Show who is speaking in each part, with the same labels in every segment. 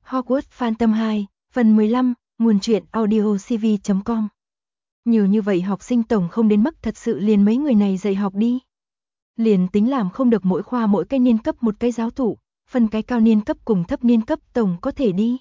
Speaker 1: Hogwarts Phantom 2, phần 15, nguồn truyện audiocv.com. Nhiều như vậy học sinh tổng không đến mức thật sự liền mấy người này dạy học đi. Liền tính làm không được mỗi khoa mỗi cái niên cấp một cái giáo thụ, phân cái cao niên cấp cùng thấp niên cấp tổng có thể đi.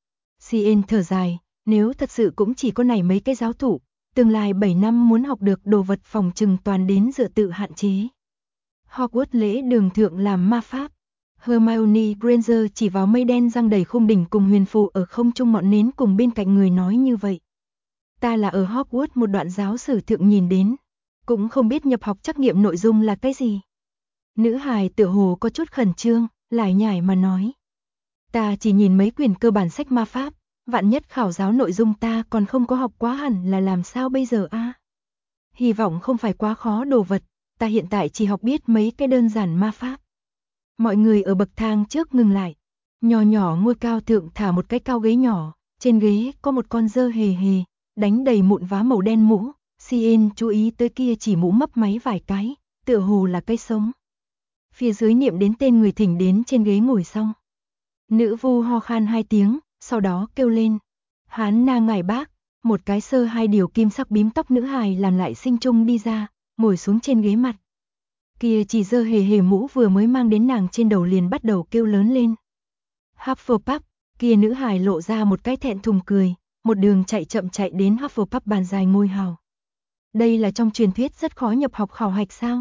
Speaker 1: CN thở dài, nếu thật sự cũng chỉ có này mấy cái giáo thụ, tương lai 7 năm muốn học được đồ vật phòng trừng toàn đến dựa tự hạn chế. Hogwarts lễ đường thượng làm ma pháp. Hermione Granger chỉ vào mây đen răng đầy khung đỉnh cùng huyền phù ở không trung ngọn nến cùng bên cạnh người nói như vậy. Ta là ở Hogwarts một đoạn giáo sử thượng nhìn đến, cũng không biết nhập học trắc nghiệm nội dung là cái gì. Nữ hài tựa hồ có chút khẩn trương, lải nhải mà nói. Ta chỉ nhìn mấy quyển cơ bản sách ma pháp, vạn nhất khảo giáo nội dung ta còn không có học quá hẳn là làm sao bây giờ a? Hy vọng không phải quá khó đồ vật, ta hiện tại chỉ học biết mấy cái đơn giản ma pháp. Mọi người ở bậc thang trước ngừng lại. Nhỏ nhỏ ngôi cao thượng thả một cái cao ghế nhỏ, trên ghế có một con dơ hề hề, đánh đầy mụn vá màu đen mũ. CN chú ý tới kia chỉ mũ mấp máy vài cái, tựa hồ là cây sống. Phía dưới niệm đến tên người thỉnh đến trên ghế ngồi xong. Nữ vu ho khan 2 tiếng, sau đó kêu lên. Hán na ngài bác, một cái sơ 2 điều kim sắc bím tóc nữ hài làm lại sinh trung đi ra, ngồi xuống trên ghế mặt. Kia chỉ dơ hề hề mũ vừa mới mang đến nàng trên đầu liền bắt đầu kêu lớn lên. Hufflepuff, kia nữ hài lộ ra một cái thẹn thùng cười, một đường chạy chậm chạy đến Hufflepuff bàn dài ngôi hào. Đây là trong truyền thuyết rất khó nhập học khảo hạch sao?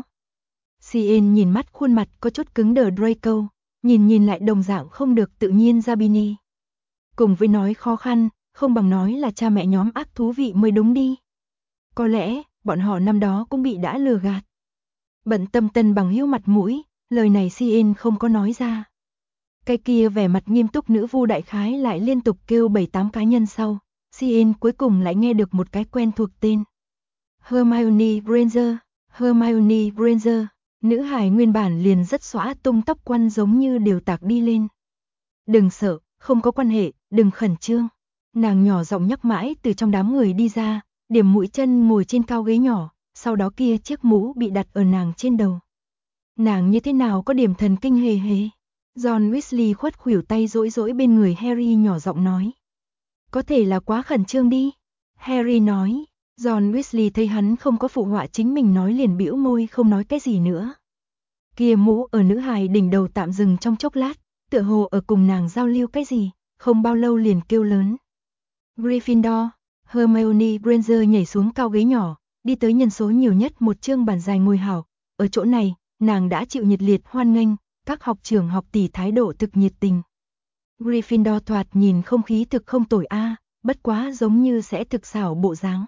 Speaker 1: CN nhìn mắt khuôn mặt có chút cứng đờ Draco, nhìn lại đồng dạng không được tự nhiên Zabini. Cùng với nói khó khăn, không bằng nói là cha mẹ nhóm ác thú vị mới đúng đi. Có lẽ, bọn họ năm đó cũng bị đã lừa gạt. Bận tâm Tân Bằng hiếu mặt mũi, lời này CN không có nói ra. Cái kia vẻ mặt nghiêm túc nữ vu đại khái lại liên tục kêu 7-8 cá nhân sau, CN cuối cùng lại nghe được một cái quen thuộc tên. Hermione Granger, Hermione Granger, nữ hài nguyên bản liền rất xõa tung tóc quăn giống như đều tạc đi lên. Đừng sợ, không có quan hệ, đừng khẩn trương. Nàng nhỏ giọng nhắc mãi từ trong đám người đi ra, điểm mũi chân ngồi trên cao ghế nhỏ. Sau đó kia chiếc mũ bị đặt ở nàng trên đầu. Nàng như thế nào có điểm thần kinh hề hề. John Weasley khuất khuỷu tay dỗi bên người Harry nhỏ giọng nói. Có thể là quá khẩn trương đi. Harry nói. John Weasley thấy hắn không có phụ họa chính mình nói liền bĩu môi không nói cái gì nữa. Kia mũ ở nữ hài đỉnh đầu tạm dừng trong chốc lát, tựa hồ ở cùng nàng giao lưu cái gì, không bao lâu liền kêu lớn. Gryffindor, Hermione Granger nhảy xuống cao ghế nhỏ. Đi tới nhân số nhiều nhất một chương bàn dài ngôi hào, ở chỗ này, nàng đã chịu nhiệt liệt hoan nghênh, các học trưởng học tỷ thái độ thực nhiệt tình. Gryffindor thoạt nhìn không khí thực không tồi bất quá giống như sẽ thực xảo bộ dáng.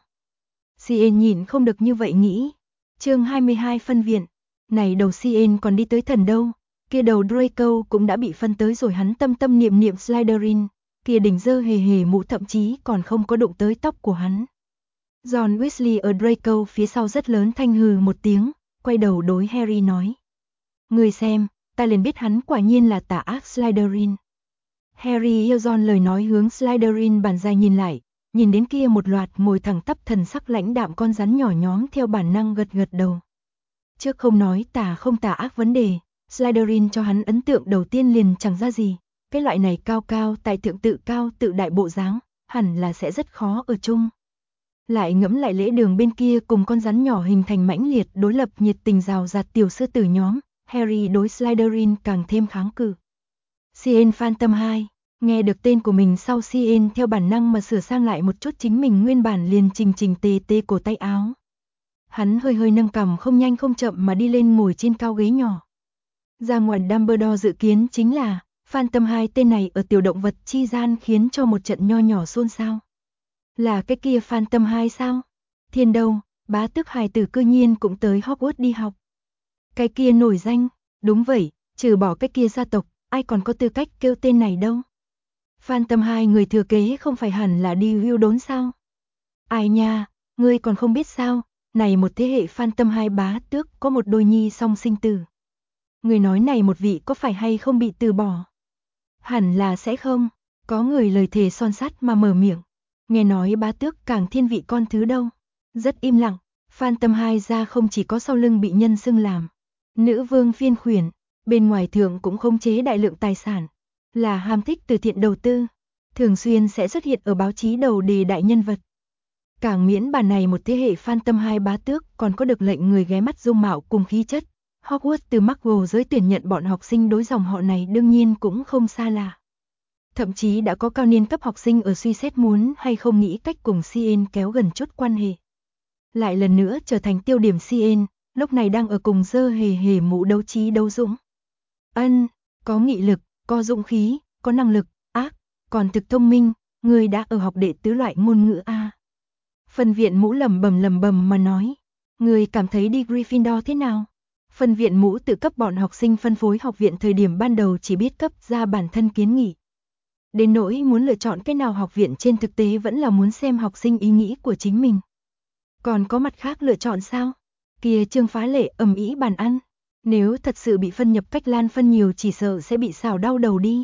Speaker 1: CN nhìn không được như vậy nghĩ. Chương 22 phân viện, này đầu CN còn đi tới thần đâu, kia đầu Draco cũng đã bị phân tới rồi hắn tâm niệm Slytherin, kia đỉnh dơ hề hề mũ thậm chí còn không có đụng tới tóc của hắn. John Weasley ở Draco phía sau rất lớn thanh hừ một tiếng, quay đầu đối Harry nói. Người xem, ta liền biết hắn quả nhiên là tà ác Slytherin. Harry yêu John lời nói hướng Slytherin bàn dài nhìn lại, nhìn đến kia một loạt ngồi thẳng tắp thần sắc lãnh đạm con rắn nhỏ nhóm theo bản năng gật đầu. Trước không nói tà không tà ác vấn đề, Slytherin cho hắn ấn tượng đầu tiên liền chẳng ra gì, cái loại này cao tại thượng tự cao tự đại bộ dáng, hẳn là sẽ rất khó ở chung. Lại ngẫm lại lễ đường bên kia cùng con rắn nhỏ hình thành mãnh liệt đối lập nhiệt tình rào rạt tiểu sư tử nhóm, Harry đối Slytherin càng thêm kháng cự. CN Phantom 2, nghe được tên của mình sau CN theo bản năng mà sửa sang lại một chút chính mình nguyên bản liền chỉnh tề cổ tay áo. Hắn hơi nâng cằm không nhanh không chậm mà đi lên ngồi trên cao ghế nhỏ. Ra ngoài Dumbledore dự kiến chính là, Phantom 2 tên này ở tiểu động vật chi gian khiến cho một trận nho nhỏ xôn xao. Là cái kia Phantom 2 sao? Thiên đâu, bá tước hài tử cư nhiên cũng tới Hogwarts đi học. Cái kia nổi danh, đúng vậy, trừ bỏ cái kia gia tộc, ai còn có tư cách kêu tên này đâu. Phantom 2 người thừa kế không phải hẳn là đi hưu đốn sao? Ai nha, ngươi còn không biết sao, này một thế hệ Phantom 2 bá tước có một đôi nhi song sinh tử. Người nói này một vị có phải hay không bị từ bỏ? Hẳn là sẽ không, có người lời thề son sắt mà mở miệng. Nghe nói bá tước càng thiên vị con thứ đâu. Rất im lặng, Phantom 2 ra không chỉ có sau lưng bị nhân xưng làm nữ vương phiên khuyển, bên ngoài thượng cũng khống chế đại lượng tài sản, là ham thích từ thiện đầu tư, thường xuyên sẽ xuất hiện ở báo chí đầu đề đại nhân vật. Càng miễn bản này một thế hệ fan tâm hai bá tước còn có được lệnh người ghé mắt dung mạo cùng khí chất. Hogwarts từ MUGGLE giới tuyển nhận bọn học sinh đối dòng họ này đương nhiên cũng không xa lạ. Thậm chí đã có cao niên cấp học sinh ở suy xét muốn hay không nghĩ cách cùng CN kéo gần chút quan hệ. Lại lần nữa trở thành tiêu điểm CN, lúc này đang ở cùng Dơ Hề Hề mũ đấu trí đấu dũng. Có nghị lực, có dũng khí, có năng lực, còn thực thông minh, người đã ở học đệ tứ loại ngôn ngữ A. Phân viện mũ lẩm bẩm mà nói, người cảm thấy đi Gryffindor thế nào? Phân viện mũ tự cấp bọn học sinh phân phối học viện thời điểm ban đầu chỉ biết cấp ra bản thân kiến nghị. Đến nỗi muốn lựa chọn cái nào học viện trên thực tế vẫn là muốn xem học sinh ý nghĩ của chính mình. Còn có mặt khác lựa chọn sao? Kia Trương Phá Lệ ầm ĩ bàn ăn. Nếu thật sự bị phân nhập cách Lan phân nhiều chỉ sợ sẽ bị xào đau đầu đi.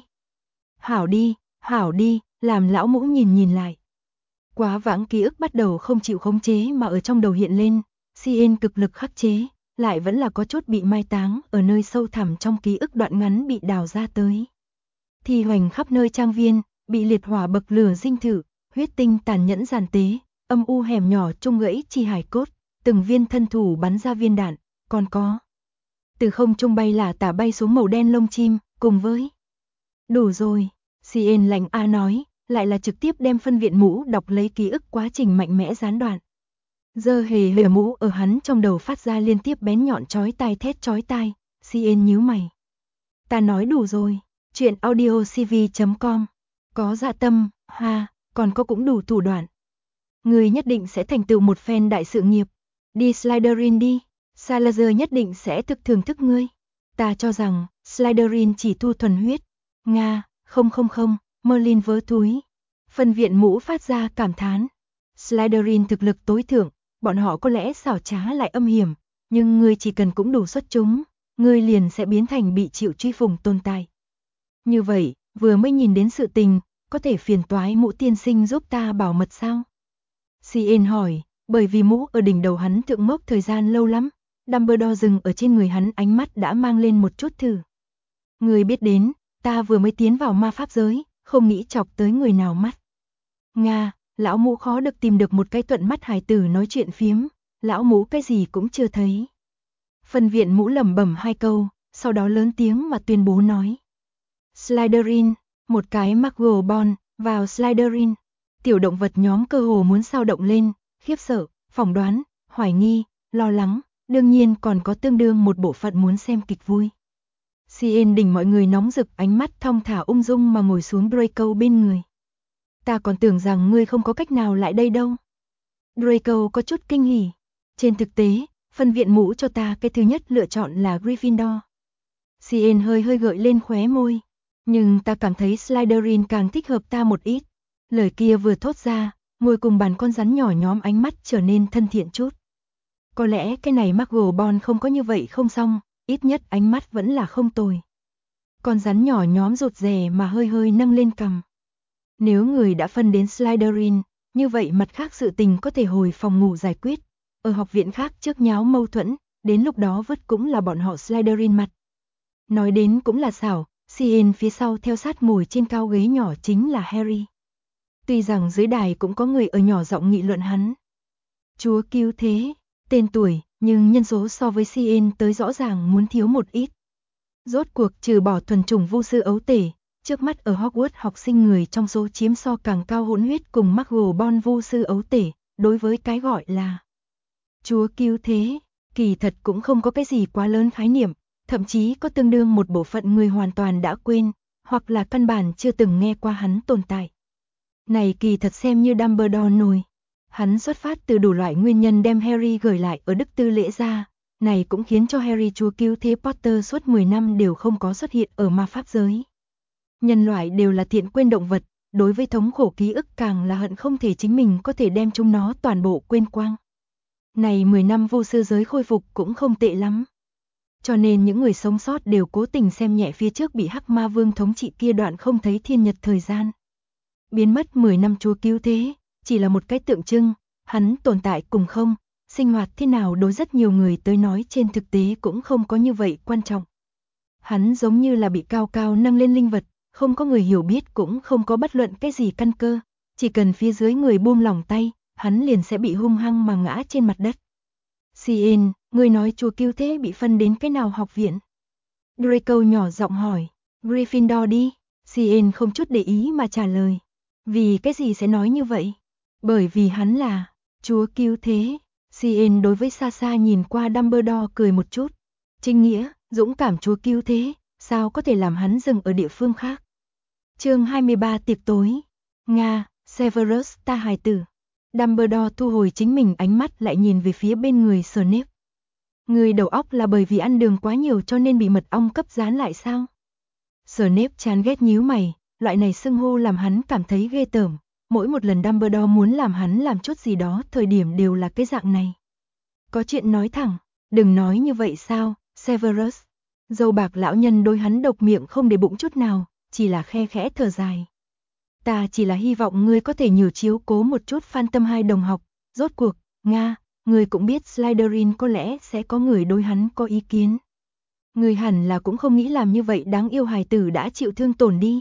Speaker 1: Hảo đi, làm lão mũ nhìn lại. Quá vãng ký ức bắt đầu không chịu khống chế mà ở trong đầu hiện lên, CN cực lực khắc chế, lại vẫn là có chút bị mai táng ở nơi sâu thẳm trong ký ức đoạn ngắn bị đào ra tới. Thi hoành khắp nơi trang viên, bị liệt hỏa bậc lửa dinh thự, huyết tinh tàn nhẫn giàn tế, âm u hẻm nhỏ trung gãy chi hài cốt, từng viên thân thủ bắn ra viên đạn, còn có từ không trung bay là tả bay xuống màu đen lông chim, cùng với đủ rồi, CN lạnh A nói, lại là trực tiếp đem phân viện mũ đọc lấy ký ức quá trình mạnh mẽ gián đoạn. Dơ Hề Hề mũ ở hắn trong đầu phát ra liên tiếp bén nhọn chói tai thét chói tai, CN nhíu mày. Ta nói đủ rồi, chuyện audiocv.com, có dạ tâm, còn có cũng đủ thủ đoạn. Người nhất định sẽ thành tựu một phen đại sự nghiệp, đi Slytherin đi, Salazar nhất định sẽ thực thưởng thức ngươi. Ta cho rằng, Slytherin chỉ thu thuần huyết. Nga, không, Merlin vớ túi. Phân viện mũ phát ra cảm thán. Slytherin thực lực tối thượng, bọn họ có lẽ xảo trá lại âm hiểm, nhưng ngươi chỉ cần cũng đủ xuất chúng, ngươi liền sẽ biến thành bị chịu truy phủng tồn tại. Như vậy, vừa mới nhìn đến sự tình, có thể phiền toái Mũ tiên sinh giúp ta bảo mật sao? CN hỏi, bởi vì mũ ở đỉnh đầu hắn thượng mốc thời gian lâu lắm, Dumbledore dừng ở trên người hắn ánh mắt đã mang lên một chút thử. Người biết đến, ta vừa mới tiến vào ma pháp giới, không nghĩ chọc tới người nào mắt. Nga, lão mũ khó được tìm được một cái thuận mắt hài tử nói chuyện phiếm, lão mũ cái gì cũng chưa thấy. Phân viện mũ lẩm bẩm hai câu, sau đó lớn tiếng mà tuyên bố nói. Slytherin, một cái Muggle born, vào Slytherin. Tiểu động vật nhóm cơ hồ muốn sao động lên, khiếp sợ, phỏng đoán, hoài nghi, lo lắng, đương nhiên còn có tương đương một bộ phận muốn xem kịch vui. CN đỉnh mọi người nóng rực ánh mắt thong thả ung dung mà ngồi xuống Draco bên người. Ta còn tưởng rằng ngươi không có cách nào lại đây đâu. Draco có chút kinh hỉ. Trên thực tế, phân viện mũ cho ta cái thứ nhất lựa chọn là Gryffindor. CN hơi gợi lên khóe môi. Nhưng ta cảm thấy Slytherin càng thích hợp ta một ít. Lời kia vừa thốt ra, ngồi cùng bàn con rắn nhỏ nhóm ánh mắt trở nên thân thiện chút. Có lẽ cái này Muggle born không có như vậy không xong, ít nhất ánh mắt vẫn là không tồi. Con rắn nhỏ nhóm rụt rè mà hơi nâng lên cằm. Nếu người đã phân đến Slytherin, như vậy mặt khác sự tình có thể hồi phòng ngủ giải quyết. Ở học viện khác trước nháo mâu thuẫn, đến lúc đó vứt cũng là bọn họ Slytherin mặt. Nói đến cũng là xảo, CN phía sau theo sát ngồi trên cao ghế nhỏ chính là Harry. Tuy rằng dưới đài cũng có người ở nhỏ giọng nghị luận hắn. Chúa cứu thế, tên tuổi, nhưng nhân số so với CN tới rõ ràng muốn thiếu một ít. Rốt cuộc trừ bỏ thuần chủng vu sư ấu tể, trước mắt ở Hogwarts học sinh người trong số chiếm so càng cao hỗn huyết cùng Muggle born vu sư ấu tể, đối với cái gọi là Chúa cứu thế, kỳ thật cũng không có cái gì quá lớn khái niệm, thậm chí có tương đương một bộ phận người hoàn toàn đã quên, hoặc là căn bản chưa từng nghe qua hắn tồn tại. Này kỳ thật xem như Dumbledore nổi. Hắn xuất phát từ đủ loại nguyên nhân đem Harry gửi lại ở Đức Tư Lễ Gia, này cũng khiến cho Harry chúa cứu thế Potter suốt 10 năm đều không có xuất hiện ở ma pháp giới. Nhân loại đều là thiện quên động vật, đối với thống khổ ký ức càng là hận không thể chính mình có thể đem chúng nó toàn bộ quên quang. Này 10 năm vô sư giới khôi phục cũng không tệ lắm. Cho nên những người sống sót đều cố tình xem nhẹ phía trước bị Hắc Ma Vương thống trị kia đoạn không thấy thiên nhật thời gian. Biến mất 10 năm chúa cứu thế, chỉ là một cái tượng trưng, hắn tồn tại cùng không, sinh hoạt thế nào đối rất nhiều người tới nói trên thực tế cũng không có như vậy quan trọng. Hắn giống như là bị cao cao nâng lên linh vật, không có người hiểu biết cũng không có bất luận cái gì căn cơ, chỉ cần phía dưới người buông lỏng tay, hắn liền sẽ bị hung hăng mà ngã trên mặt đất. Cien, ngươi nói chúa cứu thế bị phân đến cái nào học viện? Draco nhỏ giọng hỏi. Gryffindor đi. Cien không chút để ý mà trả lời. Vì cái gì sẽ nói như vậy? Bởi vì hắn là chúa cứu thế. Cien đối với xa xa nhìn qua Dumbledore cười một chút. Chính nghĩa, dũng cảm chúa cứu thế, sao có thể làm hắn dừng ở địa phương khác? Chương 23 tiệc tối. Nga, Severus ta hài tử. Dumbledore thu hồi chính mình ánh mắt lại nhìn về phía bên người Snape. Người đầu óc là bởi vì ăn đường quá nhiều cho nên bị mật ong cấp dán lại sao? Snape chán ghét nhíu mày, loại này xưng hô làm hắn cảm thấy ghê tởm. Mỗi một lần Dumbledore muốn làm hắn làm chút gì đó thời điểm đều là cái dạng này. Có chuyện nói thẳng, đừng nói như vậy sao, Severus. Dâu bạc lão nhân đối hắn độc miệng không để bụng chút nào, chỉ là khe khẽ thở dài. Ta chỉ là hy vọng ngươi có thể nhiều chiếu cố một chút Phantom 2 đồng học, rốt cuộc, Nga, ngươi cũng biết Slytherin có lẽ sẽ có người đối hắn có ý kiến. Ngươi hẳn là cũng không nghĩ làm như vậy đáng yêu hài tử đã chịu thương tổn đi.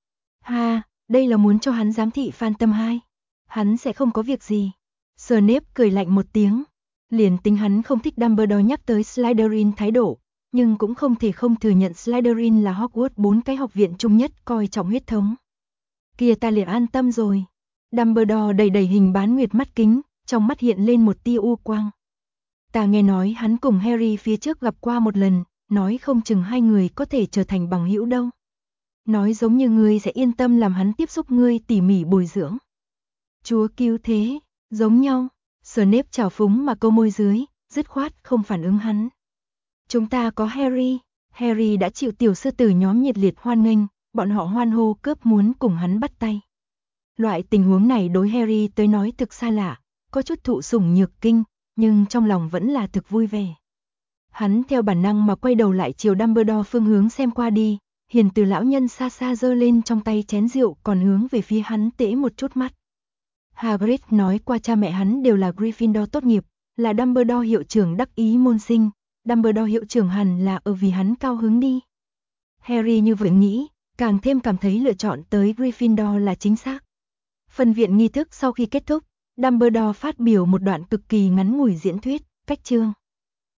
Speaker 1: Ha, đây là muốn cho hắn giám thị Phantom 2. Hắn sẽ không có việc gì. Snape cười lạnh một tiếng. Liền tính hắn không thích Dumbledore nhắc tới Slytherin thái độ, nhưng cũng không thể không thừa nhận Slytherin là Hogwarts 4 cái học viện chung nhất coi trọng huyết thống. Kia ta liền an tâm rồi. Dumbledore đầy đầy hình bán nguyệt mắt kính, trong mắt hiện lên một tia u quang. Ta nghe nói hắn cùng Harry phía trước gặp qua một lần, nói không chừng hai người có thể trở thành bằng hữu đâu. Nói giống như ngươi sẽ yên tâm làm hắn tiếp xúc ngươi tỉ mỉ bồi dưỡng. Chúa cứu thế, giống nhau. Snape trào phúng mà câu môi dưới, dứt khoát không phản ứng hắn. Chúng ta có Harry. Harry đã chịu tiểu sư tử nhóm nhiệt liệt hoan nghênh, bọn họ hoan hô cướp muốn cùng hắn bắt tay. Loại tình huống này đối Harry tới nói thực xa lạ, có chút thụ sủng nhược kinh, nhưng trong lòng vẫn là thực vui vẻ. Hắn theo bản năng mà quay đầu lại chiều Dumbledore phương hướng xem qua đi, hiền từ lão nhân xa xa giơ lên trong tay chén rượu còn hướng về phía hắn tễ một chút mắt. Hagrid nói qua cha mẹ hắn đều là Gryffindor tốt nghiệp, là Dumbledore hiệu trưởng đắc ý môn sinh, Dumbledore hiệu trưởng hẳn là ở vì hắn cao hứng đi. Harry như vậy nghĩ, càng thêm cảm thấy lựa chọn tới Gryffindor là chính xác. Phân viện nghi thức sau khi kết thúc, Dumbledore phát biểu một đoạn cực kỳ ngắn ngủi diễn thuyết, cách chương.